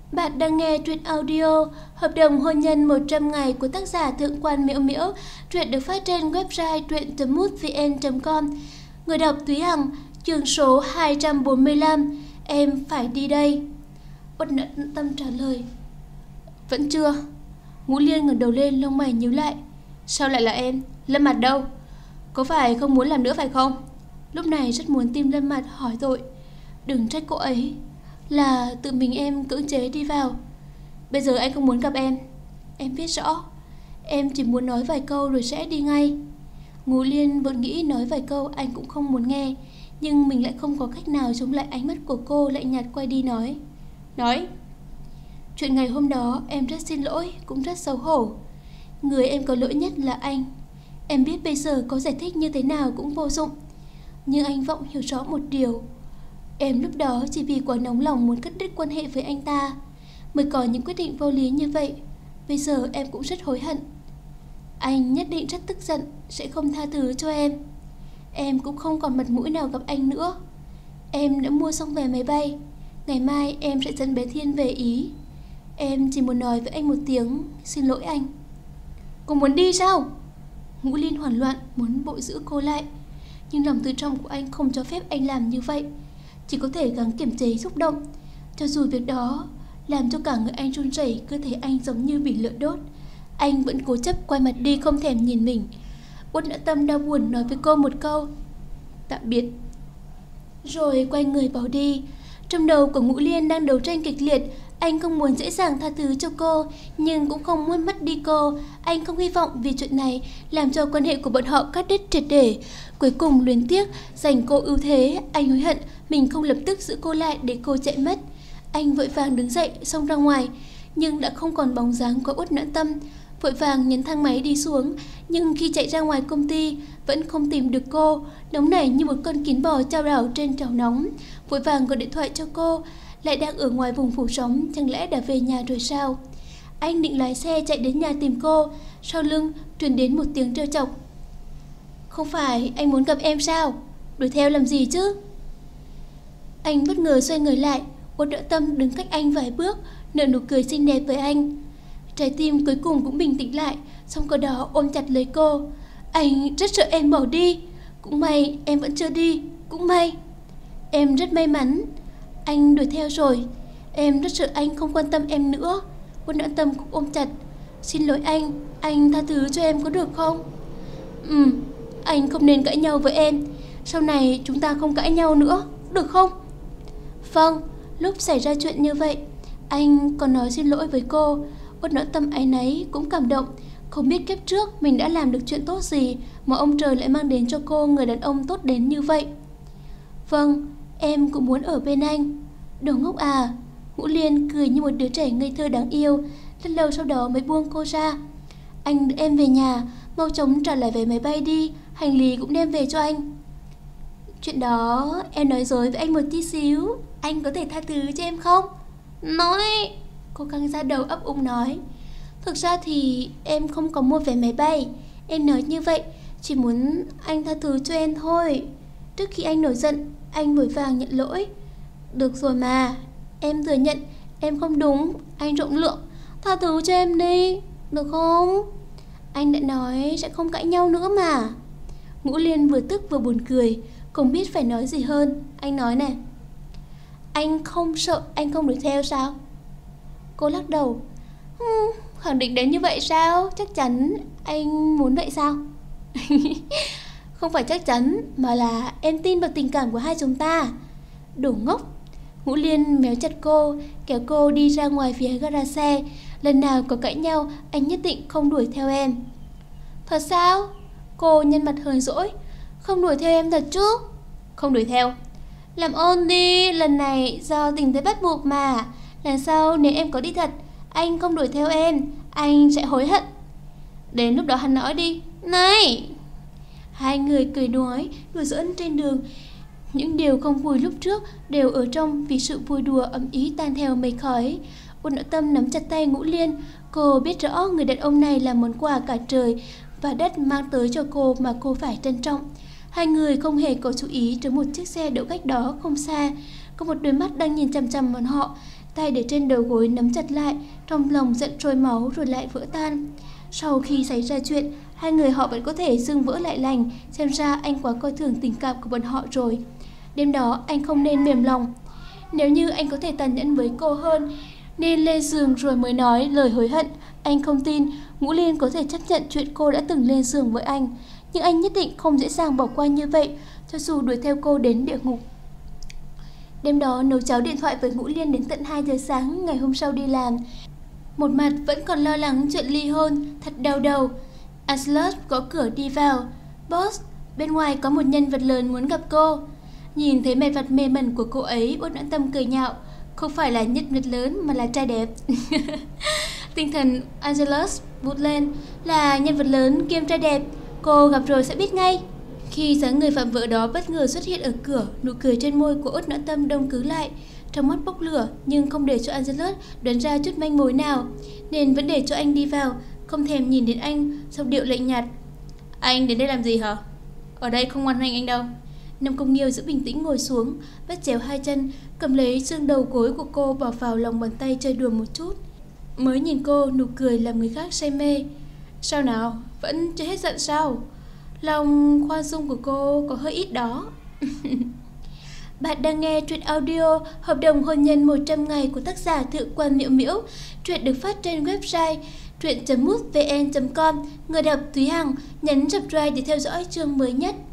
Bạn đang nghe truyện audio Hợp đồng hôn nhân 100 ngày của tác giả Thượng quan Miễu Miễu. Truyện được phát trên website truyện.mútvn.com. Người đọc Thúy Hằng, chương số 245. Em phải đi đây. Uất Nhẫn Tâm trả lời. Vẫn chưa. Ngũ Liên ngẩng đầu lên, lông mày nhíu lại. Sao lại là em? Lâm Mặt đâu? Có phải không muốn làm nữa phải không? Lúc này rất muốn tìm Lâm Mặt hỏi tội. Đừng trách cô ấy, là tự mình em cưỡng chế đi vào. Bây giờ anh không muốn gặp em biết rõ. Em chỉ muốn nói vài câu rồi sẽ đi ngay. Ngũ Liên vốn nghĩ nói vài câu anh cũng không muốn nghe, nhưng mình lại không có cách nào chống lại ánh mắt của cô lạnh nhạt quay đi nói. Chuyện ngày hôm đó em rất xin lỗi, cũng rất xấu hổ. Người em có lỗi nhất là anh. Em biết bây giờ có giải thích như thế nào cũng vô dụng, nhưng anh Vọng hiểu rõ một điều. Em lúc đó chỉ vì quá nóng lòng muốn cắt đứt quan hệ với anh ta mới có những quyết định vô lý như vậy. Bây giờ em cũng rất hối hận. Anh nhất định rất tức giận, sẽ không tha thứ cho em. Em cũng không còn mặt mũi nào gặp anh nữa. Em đã mua xong vé máy bay. Ngày mai em sẽ dẫn bé Thiên về Ý. Em chỉ muốn nói với anh một tiếng xin lỗi anh. Cô muốn đi sao? Ngũ Liên hoảng loạn muốn vội giữ cô lại, nhưng lòng tự trọng của anh không cho phép anh làm như vậy. Chỉ có thể gắng kiềm chế xúc động, cho dù việc đó làm cho cả người anh run rẩy, cơ thể anh giống như bị lửa đốt. Anh vẫn cố chấp quay mặt đi, không thèm nhìn mình. Uất Nhẫn Tâm đau buồn nói với cô một câu tạm biệt, rồi quay người bỏ đi. Trong đầu của Ngũ Liên đang đấu tranh kịch liệt. Anh không muốn dễ dàng tha thứ cho cô, nhưng cũng không muốn mất đi cô. Anh không hy vọng vì chuyện này làm cho quan hệ của bọn họ cắt đứt triệt để. Cuối cùng luyến tiếc giành cô ưu thế, anh hối hận mình không lập tức giữ cô lại để cô chạy mất. Anh vội vàng đứng dậy xông ra ngoài, nhưng đã không còn bóng dáng của Uất Nhẫn Tâm. Vội vàng nhấn thang máy đi xuống, nhưng khi chạy ra ngoài công ty vẫn không tìm được cô. Nóng nảy như một con kiến bò chao đảo trên chảo nóng. Vội vàng gọi điện thoại cho cô, lại đang ở ngoài vùng phủ sóng, chẳng lẽ đã về nhà rồi sao? Anh định lái xe chạy đến nhà tìm cô, sau lưng truyền đến một tiếng trêu chọc. Không phải anh muốn gặp em sao? Đuổi theo làm gì chứ? Anh bất ngờ xoay người lại. Uất Nhẫn Tâm đứng cách anh vài bước, nở nụ cười xinh đẹp với anh. Trái tim cuối cùng cũng bình tĩnh lại, xong cô đó ôm chặt lấy cô. Anh rất sợ em bỏ đi. Cũng may em vẫn chưa đi. Cũng may. Em rất may mắn. Anh đuổi theo rồi. Em rất sợ anh không quan tâm em nữa. Uất Nhẫn Tâm cũng ôm chặt. Xin lỗi anh tha thứ cho em có được không? Anh không nên cãi nhau với em. Sau này chúng ta không cãi nhau nữa, được không? Vâng. Lúc xảy ra chuyện như vậy, anh còn nói xin lỗi với cô. Uất Nhẫn Tâm áy náy cũng cảm động. Không biết kiếp trước mình đã làm được chuyện tốt gì mà ông trời lại mang đến cho cô người đàn ông tốt đến như vậy. Vâng, em cũng muốn ở bên anh. Đồ ngốc à. Ngũ Liên cười như một đứa trẻ ngây thơ đáng yêu. Rất lâu sau đó mới buông cô ra. Anh đưa em về nhà, mau chóng trả lại vé máy bay đi, hành lý cũng đem về cho anh. Chuyện đó em nói dối với anh một tí xíu, anh có thể tha thứ cho em không? Nói. Cô căng ra đầu ấp úng nói. Thực ra thì em không có mua vé máy bay. Em nói như vậy chỉ muốn anh tha thứ cho em thôi. Trước khi anh nổi giận, anh vội vàng nhận lỗi. Được rồi mà, em thừa nhận em không đúng, anh rộng lượng. Tha thứ cho em đi, được không? Anh đã nói sẽ không cãi nhau nữa mà. Ngũ Liên vừa tức vừa buồn cười, không biết phải nói gì hơn. Anh nói này. Anh không sợ anh không đuổi theo sao? Cô lắc đầu. Khẳng định đến như vậy sao? Chắc chắn anh muốn vậy sao? Không phải chắc chắn, mà là em tin vào tình cảm của hai chúng ta. Đồ ngốc. Ngũ Liên méo chặt cô, kéo cô đi ra ngoài phía gara xe. Lần nào có cãi nhau, anh nhất định không đuổi theo em. Thật sao? Cô nhăn mặt hờn dỗi. Không đuổi theo em thật chứ? Không đuổi theo. Làm ơn đi, lần này do tình thế bắt buộc mà. Lần sau nếu em có đi thật, anh không đuổi theo em, anh sẽ hối hận. Đến lúc đó hắn nói đi. Này. Hai người cười nói, đùa giỡn trên đường. Những điều không vui lúc trước đều ở trong, vì sự vui đùa ấm ý tan theo mây khói. Uất Nhẫn Tâm nắm chặt tay Ngũ Liên. Cô biết rõ người đàn ông này là món quà cả trời và đất mang tới cho cô mà cô phải trân trọng. Hai người không hề có chú ý tới một chiếc xe đậu cách đó không xa. Có một đôi mắt đang nhìn chằm chằm vào họ. tay để trên đầu gối nắm chặt lại, trong lòng giận trôi máu rồi lại vỡ tan. Sau khi xảy ra chuyện, hai người họ vẫn có thể xương vỡ lại lành, xem ra anh quá coi thường tình cảm của bọn họ rồi. Đêm đó anh không nên mềm lòng. Nếu như anh có thể tàn nhẫn với cô hơn, nên lên giường rồi mới nói lời hối hận. Anh không tin Ngũ Liên có thể chấp nhận chuyện cô đã từng lên giường với anh, nhưng anh nhất định không dễ dàng bỏ qua như vậy, cho dù đuổi theo cô đến địa ngục. Đêm đó nấu cháo điện thoại với Ngũ Liên đến tận 2 giờ sáng ngày hôm sau đi làm. Một mặt vẫn còn lo lắng chuyện ly hôn, thật đau đầu. Angelus gõ cửa đi vào. Boss, bên ngoài có một nhân vật lớn muốn gặp cô. Nhìn thấy vẻ mặt mê mẩn của cô ấy, Uất Noãn Tâm cười nhạo. Không phải là nhân vật lớn mà là trai đẹp. Tinh thần Angelus vụt lên, là nhân vật lớn kiêm trai đẹp. Cô gặp rồi sẽ biết ngay. Khi dáng người phạm vợ đó bất ngờ xuất hiện ở cửa, nụ cười trên môi của Uất Noãn Tâm đông cứng lại, trong mắt bốc lửa, nhưng không để cho Angelus đoán ra chút manh mối nào, nên vẫn để cho anh đi vào, không thèm nhìn đến anh, giọng điệu lạnh nhạt. Anh đến đây làm gì hả? Ở đây không ngoan nghênh anh đâu. Nam Công Nghiêu giữ bình tĩnh ngồi xuống, vắt chéo hai chân, cầm lấy xương đầu gối của cô bỏ vào lòng bàn tay chơi đùa một chút. Mới nhìn cô, nụ cười làm người khác say mê. Sao nào, vẫn chưa hết giận sao? Lòng khoan dung của cô có hơi ít đó. Bạn đang nghe truyện audio Hợp đồng hôn nhân 100 ngày của tác giả Thượng Quan Miễu Miễu. Truyện được phát trên website truyện.mútvn.com. Người đọc Thúy Hằng. Nhấn subscribe để theo dõi chương mới nhất.